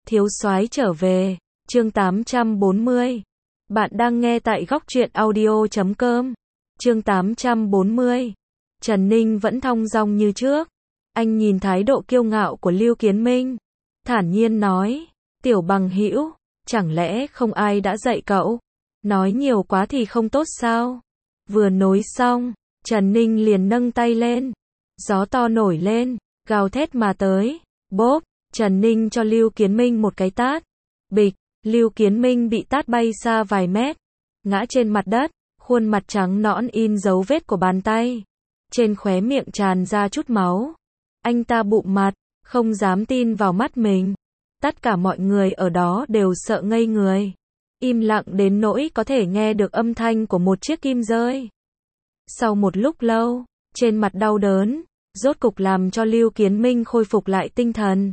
Thiếu soái trở về, chương 840. Bạn đang nghe tại góc truyện audio.com. Chương 840. Trần Ninh vẫn thong dong như trước. Anh nhìn thái độ kiêu ngạo của Lưu Kiến Minh, thản nhiên nói, tiểu bằng hữu, chẳng lẽ không ai đã dạy cậu? Nói nhiều quá thì không tốt sao? Vừa nói xong, Trần Ninh liền nâng tay lên. Gió to nổi lên, gào thét mà tới. Bốp, Trần Ninh cho Lưu Kiến Minh một cái tát. Bịch, Lưu Kiến Minh bị tát bay xa vài mét, ngã trên mặt đất, khuôn mặt trắng nõn in dấu vết của bàn tay. Trên khóe miệng tràn ra chút máu. Anh ta bụm mặt, không dám tin vào mắt mình. Tất cả mọi người ở đó đều sợ ngây người. Im lặng đến nỗi có thể nghe được âm thanh của một chiếc kim rơi. Sau một lúc lâu, trên mặt đau đớn, rốt cục làm cho Lưu Kiến Minh khôi phục lại tinh thần.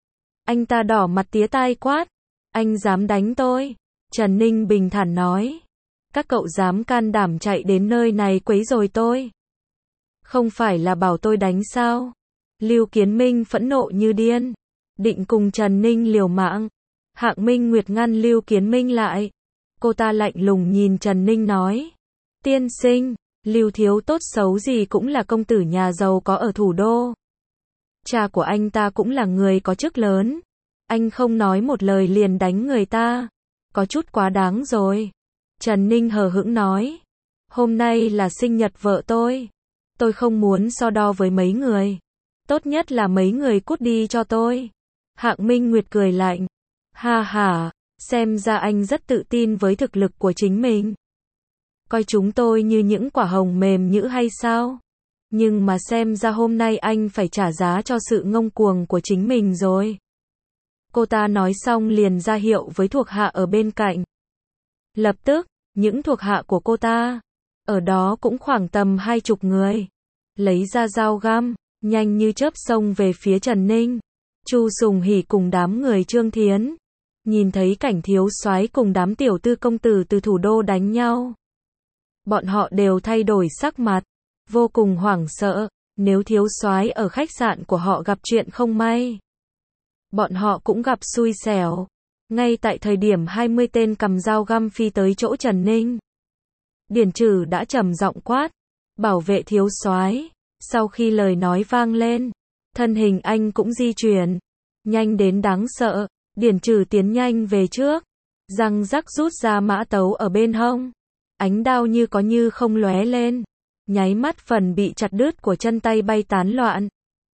Anh ta đỏ mặt tía tai quát, anh dám đánh tôi? Trần Ninh bình thản nói, các cậu dám can đảm chạy đến nơi này quấy rối tôi? Không phải là bảo tôi đánh sao? Lưu Kiến Minh phẫn nộ như điên, định cùng Trần Ninh liều mạng. Hạng Minh Nguyệt ngăn Lưu Kiến Minh lại. Cô ta lạnh lùng nhìn Trần Ninh nói, tiên sinh, Lưu thiếu tốt xấu gì cũng là công tử nhà giàu có ở thủ đô. Cha của anh ta cũng là người có chức lớn. Anh không nói một lời liền đánh người ta, có chút quá đáng rồi. Trần Ninh hờ hững nói, hôm nay là sinh nhật vợ tôi không muốn so đo với mấy người. Tốt nhất là mấy người cút đi cho tôi. Hạng Minh Nguyệt cười lạnh, ha ha, xem ra anh rất tự tin với thực lực của chính mình. Coi chúng tôi như những quả hồng mềm nhũ hay sao? Nhưng mà xem ra hôm nay anh phải trả giá cho sự ngông cuồng của chính mình rồi. Cô ta nói xong liền ra hiệu với thuộc hạ ở bên cạnh. Lập tức, những thuộc hạ của cô ta, ở đó cũng khoảng tầm 20 người, lấy ra dao găm, nhanh như chớp xông về phía Trần Ninh. Chu Sùng Hỉ cùng đám người Trương Thiến, nhìn thấy cảnh thiếu soái cùng đám tiểu tư công tử từ thủ đô đánh nhau. Bọn họ đều thay đổi sắc mặt, vô cùng hoảng sợ, nếu thiếu soái ở khách sạn của họ gặp chuyện không may. Bọn họ cũng gặp xui xẻo. Ngay tại thời điểm 20 tên cầm dao găm phi tới chỗ Trần Ninh, Điển Trừ đã trầm giọng quát, bảo vệ thiếu soái. Sau khi lời nói vang lên, thân hình anh cũng di chuyển, nhanh đến đáng sợ. Điển Trừ tiến nhanh về trước, răng rắc rút ra mã tấu ở bên hông. Ánh đao như có như không lóe lên, nháy mắt phần bị chặt đứt của chân tay bay tán loạn.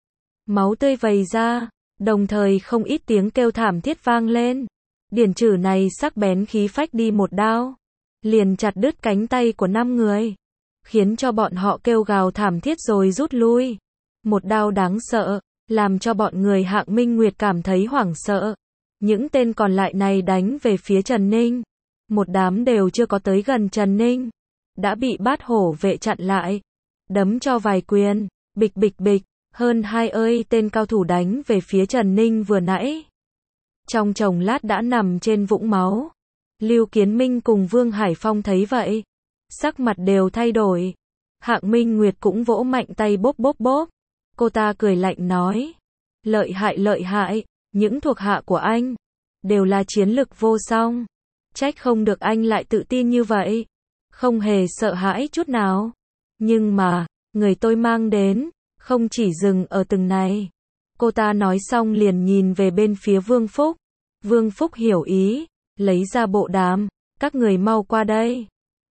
Máu tươi vẩy ra, đồng thời không ít tiếng kêu thảm thiết vang lên. Điển Trừ này sắc bén khí phách đi một đao, liền chặt đứt cánh tay của 5 người, khiến cho bọn họ kêu gào thảm thiết rồi rút lui. Một đao đáng sợ, làm cho bọn người Hạng Minh Nguyệt cảm thấy hoảng sợ. Những tên còn lại này đánh về phía Trần Ninh. Một đám đều chưa có tới gần Trần Ninh, đã bị bát hổ vệ chặn lại, đấm cho vài quyền, bịch bịch bịch, hơn 20 tên cao thủ đánh về phía Trần Ninh vừa nãy. Trong chồng lát đã nằm trên vũng máu. Lưu Kiến Minh cùng Vương Hải Phong thấy vậy, sắc mặt đều thay đổi. Hạng Minh Nguyệt cũng vỗ mạnh tay bốp bốp bốp. Cô ta cười lạnh nói, lợi hại, những thuộc hạ của anh đều là chiến lực vô song. Trách không được anh lại tự tin như vậy, không hề sợ hãi chút nào. Nhưng mà, người tôi mang đến, không chỉ dừng ở từng này. Cô ta nói xong liền nhìn về bên phía Vương Phúc. Vương Phúc hiểu ý, lấy ra bộ đàm, các người mau qua đây.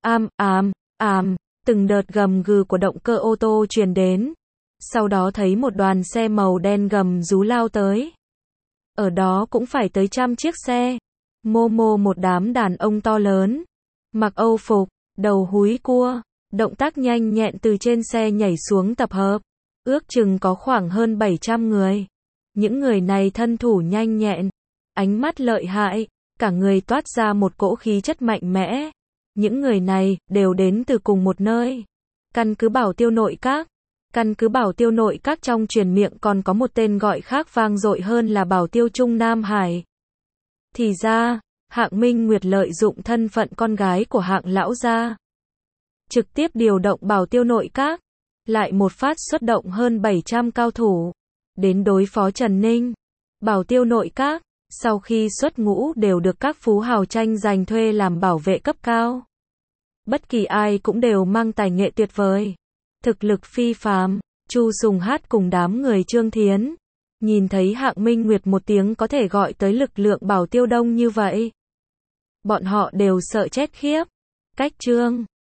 Từng đợt gầm gừ của động cơ ô tô truyền đến. Sau đó thấy một đoàn xe màu đen gầm rú lao tới. Ở đó cũng phải tới 100 chiếc xe. Một đám đàn ông to lớn, mặc Âu phục, đầu húi cua, động tác nhanh nhẹn từ trên xe nhảy xuống tập hợp. Ước chừng có khoảng hơn 700 người. Những người này thân thủ nhanh nhẹn, ánh mắt lợi hại, cả người toát ra một cỗ khí chất mạnh mẽ. Những người này đều đến từ cùng một nơi, căn cứ Bảo Tiêu Nội Các. Căn cứ Bảo Tiêu Nội Các trong truyền miệng còn có một tên gọi khác vang dội hơn là Bảo Tiêu Trung Nam Hải. Thì ra, Hạng Minh Nguyệt lợi dụng thân phận con gái của Hạng lão gia, trực tiếp điều động Bảo Tiêu Nội Các, lại một phát xuất động hơn 700 cao thủ, đến đối phó Trần Ninh. Bảo Tiêu Nội Các Sau khi xuất ngũ đều được các phú hào tranh giành thuê làm bảo vệ cấp cao. Bất kỳ ai cũng đều mang tài nghệ tuyệt vời, thực lực phi phàm. Chu Sùng Hát cùng đám người Trương Thiến, nhìn thấy Hạng Minh Nguyệt một tiếng có thể gọi tới lực lượng bảo tiêu đông như vậy. Bọn họ đều sợ chết khiếp. Cách Trương